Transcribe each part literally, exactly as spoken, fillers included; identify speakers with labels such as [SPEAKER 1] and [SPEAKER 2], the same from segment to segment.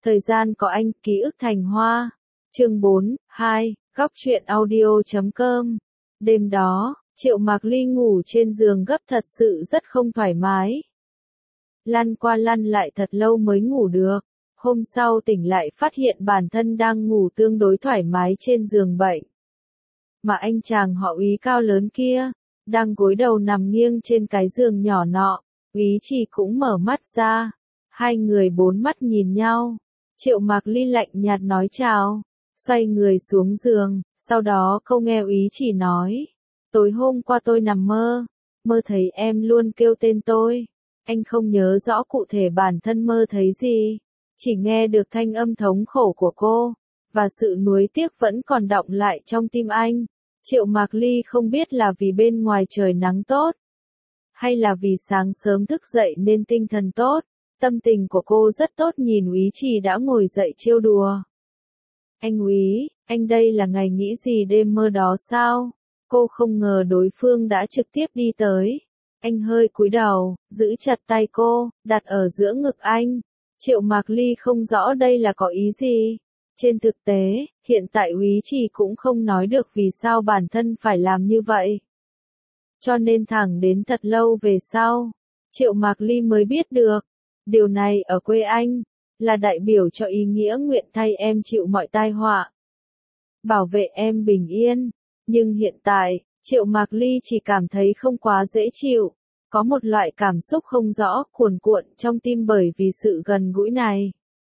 [SPEAKER 1] Thời gian có anh, ký ức thành hoa. Chương bốn, hai, góc truyện audio chấm com. Đêm đó, Triệu Mạc Ly ngủ trên giường gấp thật sự rất không thoải mái. Lăn qua lăn lại thật lâu mới ngủ được. Hôm sau tỉnh lại phát hiện bản thân đang ngủ tương đối thoải mái trên giường bệnh. Mà anh chàng họ Úy cao lớn kia, đang gối đầu nằm nghiêng trên cái giường nhỏ nọ. Úy Trì cũng mở mắt ra. Hai người bốn mắt nhìn nhau. Triệu Mạc Ly lạnh nhạt nói chào, xoay người xuống giường, sau đó câu nghe Úy Trì nói. Tối hôm qua tôi nằm mơ, mơ thấy em luôn kêu tên tôi. Anh không nhớ rõ cụ thể bản thân mơ thấy gì, chỉ nghe được thanh âm thống khổ của cô, và sự nuối tiếc vẫn còn đọng lại trong tim anh. Triệu Mạc Ly không biết là vì bên ngoài trời nắng tốt, hay là vì sáng sớm thức dậy nên tinh thần tốt. Tâm tình của cô rất tốt nhìn Úy Trì đã ngồi dậy trêu đùa. Anh Úy, anh đây là ngày nghĩ gì đêm mơ đó sao? Cô không ngờ đối phương đã trực tiếp đi tới. Anh hơi cúi đầu, giữ chặt tay cô, đặt ở giữa ngực anh. Triệu Mạc Ly không rõ đây là có ý gì. Trên thực tế, hiện tại Úy Trì cũng không nói được vì sao bản thân phải làm như vậy. Cho nên thẳng đến thật lâu về sau, Triệu Mạc Ly mới biết được. Điều này ở quê anh, là đại biểu cho ý nghĩa nguyện thay em chịu mọi tai họa, bảo vệ em bình yên. Nhưng hiện tại, Triệu Mạc Ly chỉ cảm thấy không quá dễ chịu, có một loại cảm xúc không rõ cuồn cuộn trong tim bởi vì sự gần gũi này.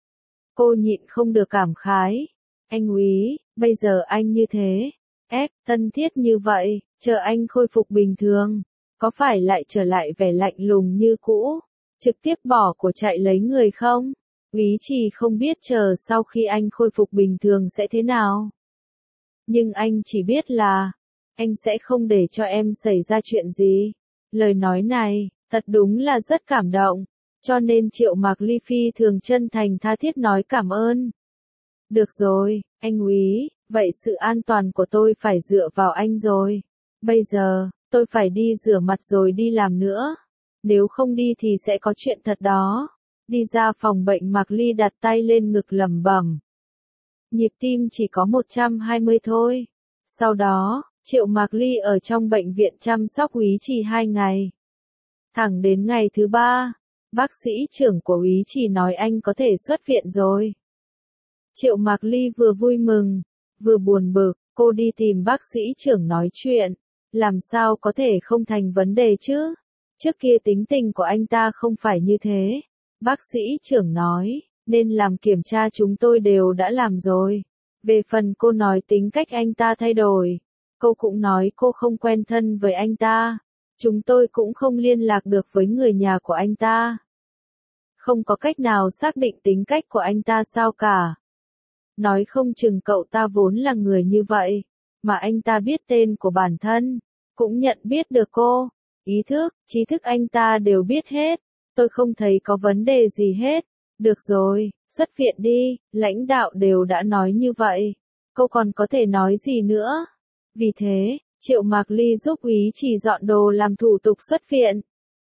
[SPEAKER 1] Cô nhịn không được cảm khái. Anh Úy, bây giờ anh như thế, ép, thân thiết như vậy, chờ anh khôi phục bình thường, có phải lại trở lại vẻ lạnh lùng như cũ? Trực tiếp bỏ của chạy lấy người không? Úy Trì không biết chờ sau khi anh khôi phục bình thường sẽ thế nào. Nhưng anh chỉ biết là, anh sẽ không để cho em xảy ra chuyện gì. Lời nói này, thật đúng là rất cảm động. Cho nên Triệu Mạc Ly phi thường chân thành tha thiết nói cảm ơn. Được rồi, anh Úy, vậy sự an toàn của tôi phải dựa vào anh rồi. Bây giờ, tôi phải đi rửa mặt rồi đi làm nữa. Nếu không đi thì sẽ có chuyện thật đó. Đi ra phòng bệnh Mạc Ly đặt tay lên ngực lẩm bẩm. Nhịp tim chỉ có một trăm hai mươi thôi. Sau đó, Triệu Mạc Ly ở trong bệnh viện chăm sóc Úy Trì hai ngày. Thẳng đến ngày thứ ba, bác sĩ trưởng của Úy Trì nói anh có thể xuất viện rồi. Triệu Mạc Ly vừa vui mừng, vừa buồn bực, cô đi tìm bác sĩ trưởng nói chuyện. Làm sao có thể không thành vấn đề chứ? Trước kia tính tình của anh ta không phải như thế. Bác sĩ trưởng nói, nên làm kiểm tra chúng tôi đều đã làm rồi. Về phần cô nói tính cách anh ta thay đổi, cô cũng nói cô không quen thân với anh ta. Chúng tôi cũng không liên lạc được với người nhà của anh ta. Không có cách nào xác định tính cách của anh ta sao cả. Nói không chừng cậu ta vốn là người như vậy, mà anh ta biết tên của bản thân, cũng nhận biết được cô. Ý thức, trí thức anh ta đều biết hết. Tôi không thấy có vấn đề gì hết. Được rồi, xuất viện đi, lãnh đạo đều đã nói như vậy. Cô còn có thể nói gì nữa? Vì thế, Triệu Mạc Ly giúp Úy Trì dọn đồ làm thủ tục xuất viện.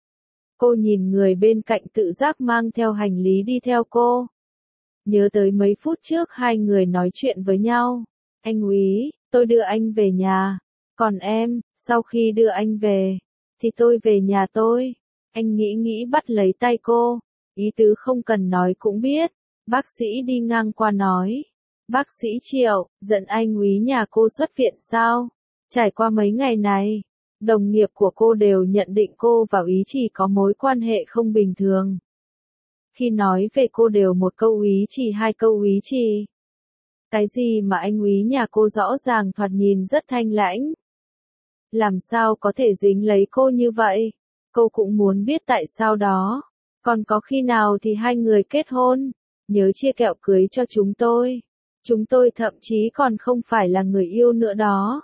[SPEAKER 1] Cô nhìn người bên cạnh tự giác mang theo hành lý đi theo cô. Nhớ tới mấy phút trước hai người nói chuyện với nhau. Anh Úy, tôi đưa anh về nhà. Còn em, sau khi đưa anh về, thì tôi về nhà tôi. Anh nghĩ nghĩ bắt lấy tay cô. Ý tứ không cần nói cũng biết. Bác sĩ đi ngang qua nói. Bác sĩ Triệu, dẫn anh Úy nhà cô xuất viện sao? Trải qua mấy ngày này, đồng nghiệp của cô đều nhận định cô và Úy Trì có mối quan hệ không bình thường. Khi nói về cô đều một câu Úy Trì hai câu Úy Trì. Cái gì mà anh Úy nhà cô rõ ràng thoạt nhìn rất thanh lãnh. Làm sao có thể dính lấy cô như vậy? Cô cũng muốn biết tại sao đó. Còn có khi nào thì hai người kết hôn, nhớ chia kẹo cưới cho chúng tôi. Chúng tôi thậm chí còn không phải là người yêu nữa đó.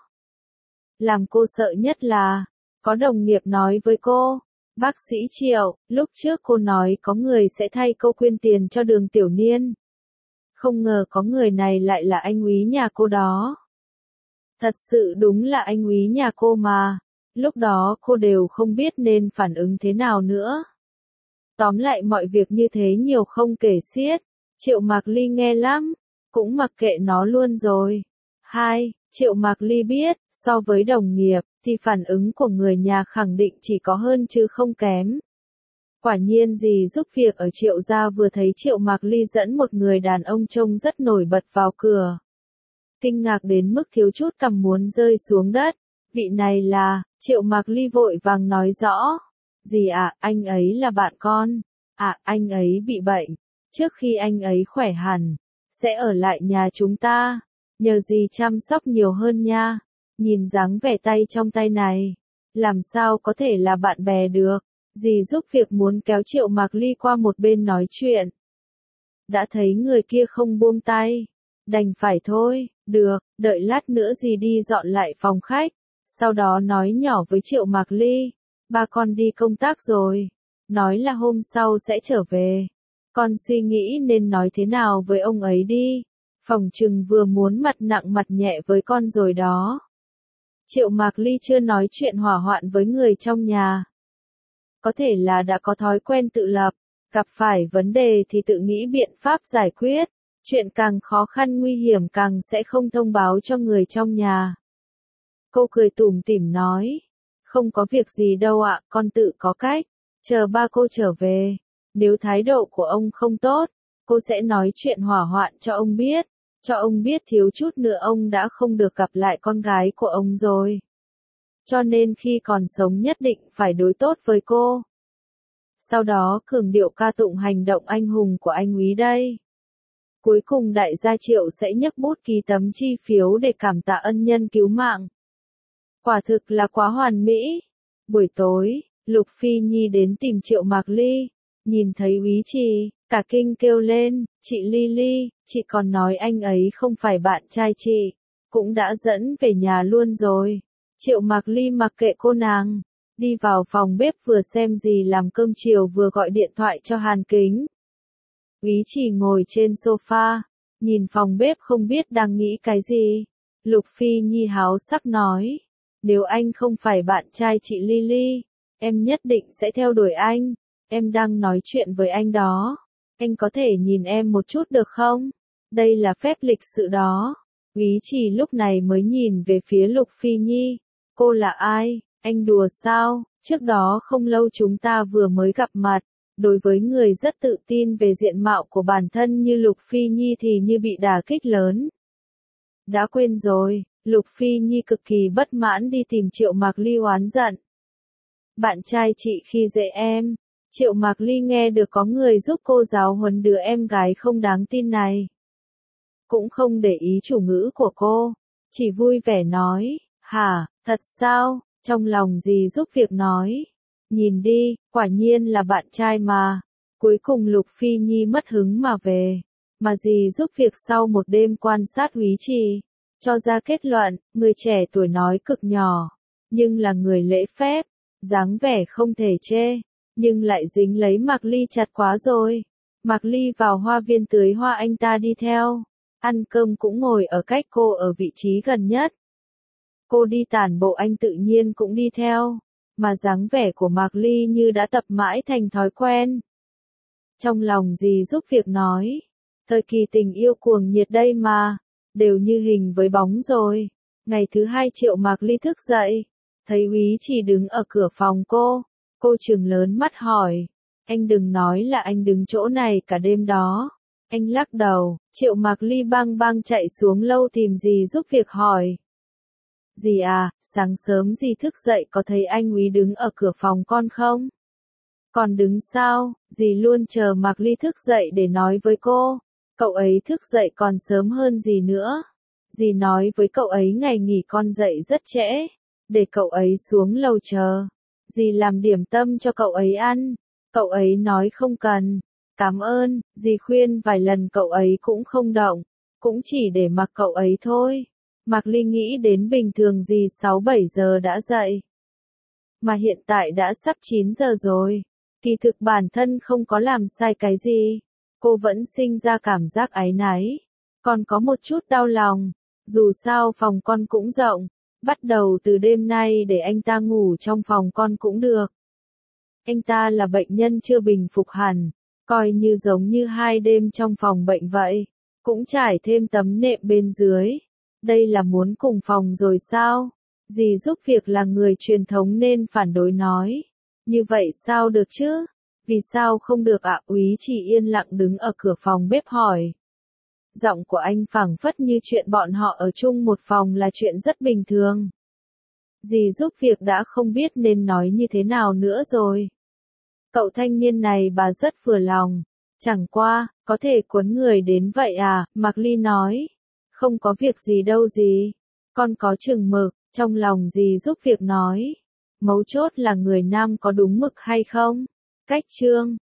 [SPEAKER 1] Làm cô sợ nhất là, có đồng nghiệp nói với cô, bác sĩ Triệu, lúc trước cô nói có người sẽ thay cô quyên tiền cho Đường Tiểu Niên. Không ngờ có người này lại là anh Úy nhà cô đó. Thật sự đúng là anh Úy nhà cô mà. Lúc đó cô đều không biết nên phản ứng thế nào nữa. Tóm lại mọi việc như thế nhiều không kể xiết. Triệu Mạc Ly nghe lắm, cũng mặc kệ nó luôn rồi. Hai, Triệu Mạc Ly biết, so với đồng nghiệp, thì phản ứng của người nhà khẳng định chỉ có hơn chứ không kém. Quả nhiên dì giúp việc ở Triệu gia vừa thấy Triệu Mạc Ly dẫn một người đàn ông trông rất nổi bật vào cửa. Kinh ngạc đến mức thiếu chút cằm muốn rơi xuống đất. Vị này là, Triệu Mạc Ly vội vàng nói rõ. Dì ạ, anh ấy là bạn con. À, anh ấy bị bệnh. Trước khi anh ấy khỏe hẳn, sẽ ở lại nhà chúng ta. Nhờ dì chăm sóc nhiều hơn nha. Nhìn dáng vẻ tay trong tay này, làm sao có thể là bạn bè được. Dì giúp việc muốn kéo Triệu Mạc Ly qua một bên nói chuyện. Đã thấy người kia không buông tay. Đành phải thôi, được, đợi lát nữa dì đi dọn lại phòng khách. Sau đó nói nhỏ với Triệu Mạc Ly. Ba con đi công tác rồi. Nói là hôm sau sẽ trở về. Con suy nghĩ nên nói thế nào với ông ấy đi. Phỏng chừng vừa muốn mặt nặng mặt nhẹ với con rồi đó. Triệu Mạc Ly chưa nói chuyện hỏa hoạn với người trong nhà. Có thể là đã có thói quen tự lập, gặp phải vấn đề thì tự nghĩ biện pháp giải quyết, chuyện càng khó khăn nguy hiểm càng sẽ không thông báo cho người trong nhà. Cô cười tủm tỉm nói, không có việc gì đâu ạ, con tự có cách, chờ ba cô trở về, nếu thái độ của ông không tốt, cô sẽ nói chuyện hỏa hoạn cho ông biết, cho ông biết thiếu chút nữa ông đã không được gặp lại con gái của ông rồi. Cho nên khi còn sống nhất định phải đối tốt với cô. Sau đó cường điệu ca tụng hành động anh hùng của anh úy đây. Cuối cùng đại gia Triệu sẽ nhấc bút ký tấm chi phiếu để cảm tạ ân nhân cứu mạng. Quả thực là quá hoàn mỹ. Buổi tối, Lục Phi Nhi đến tìm Triệu Mạc Ly, nhìn thấy úy Trì, cả kinh kêu lên, chị Ly Ly, chị còn nói anh ấy không phải bạn trai chị, cũng đã dẫn về nhà luôn rồi. Triệu Mạc Ly mặc kệ cô nàng, đi vào phòng bếp vừa xem gì làm cơm chiều vừa gọi điện thoại cho Hàn Kính. Úy Trì ngồi trên sofa, nhìn phòng bếp không biết đang nghĩ cái gì. Lục Phi Nhi háo sắc nói, nếu anh không phải bạn trai chị Ly Ly, em nhất định sẽ theo đuổi anh, em đang nói chuyện với anh đó. Anh có thể nhìn em một chút được không? Đây là phép lịch sự đó. Úy Trì lúc này mới nhìn về phía Lục Phi Nhi. Cô là ai? Anh đùa sao? Trước đó không lâu chúng ta vừa mới gặp mặt. Đối với người rất tự tin về diện mạo của bản thân như Lục Phi Nhi thì như bị đả kích lớn. Đã quên rồi, Lục Phi Nhi cực kỳ bất mãn đi tìm Triệu Mạc Ly oán giận. Bạn trai chị khi dễ em. Triệu Mạc Ly nghe được có người giúp cô giáo huấn đứa em gái không đáng tin này. Cũng không để ý chủ ngữ của cô, chỉ vui vẻ nói, hả, thật sao, trong lòng dì giúp việc nói. Nhìn đi, quả nhiên là bạn trai mà. Cuối cùng Lục Phi Nhi mất hứng mà về. Mà dì giúp việc sau một đêm quan sát úy Trì, cho ra kết luận, người trẻ tuổi nói cực nhỏ, nhưng là người lễ phép, dáng vẻ không thể chê, nhưng lại dính lấy Mạc Ly chặt quá rồi. Mạc Ly vào hoa viên tưới hoa anh ta đi theo, ăn cơm cũng ngồi ở cách cô ở vị trí gần nhất. Cô đi tản bộ anh tự nhiên cũng đi theo, mà dáng vẻ của Mạc Ly như đã tập mãi thành thói quen. Trong lòng dì giúp việc nói, thời kỳ tình yêu cuồng nhiệt đây mà, đều như hình với bóng rồi. Ngày thứ hai Triệu Mạc Ly thức dậy, thấy úy Trì đứng ở cửa phòng cô, cô trừng lớn mắt hỏi, anh đừng nói là anh đứng chỗ này cả đêm đó. Anh lắc đầu, Triệu Mạc Ly băng băng chạy xuống lâu tìm dì giúp việc hỏi. Dì à, sáng sớm dì thức dậy có thấy anh úy đứng ở cửa phòng con không? Còn đứng sao, dì luôn chờ Mạc Ly thức dậy để nói với cô. Cậu ấy thức dậy còn sớm hơn dì nữa. Dì nói với cậu ấy ngày nghỉ con dậy rất trễ, để cậu ấy xuống lầu chờ. Dì làm điểm tâm cho cậu ấy ăn. Cậu ấy nói không cần. Cảm ơn, dì khuyên vài lần cậu ấy cũng không động, cũng chỉ để mặc cậu ấy thôi. Mạc Ly nghĩ đến bình thường dì sáu bảy giờ đã dậy, mà hiện tại đã sắp chín giờ rồi. Kỳ thực bản thân không có làm sai cái gì, cô vẫn sinh ra cảm giác áy náy, còn có một chút đau lòng, dù sao phòng con cũng rộng, bắt đầu từ đêm nay để anh ta ngủ trong phòng con cũng được. Anh ta là bệnh nhân chưa bình phục hẳn, coi như giống như hai đêm trong phòng bệnh vậy, cũng trải thêm tấm nệm bên dưới. Đây là muốn cùng phòng rồi sao? Dì giúp việc là người truyền thống nên phản đối nói. Như vậy sao được chứ? Vì sao không được ạ? Úy chỉ yên lặng đứng ở cửa phòng bếp hỏi. Giọng của anh phảng phất như chuyện bọn họ ở chung một phòng là chuyện rất bình thường. Dì giúp việc đã không biết nên nói như thế nào nữa rồi. Cậu thanh niên này bà rất vừa lòng. Chẳng qua, có thể cuốn người đến vậy à, Mạc Ly nói. Không có việc gì đâu dì. Con có chừng mực, trong lòng dì giúp việc nói. Mấu chốt là người nam có đúng mực hay không? Cách chương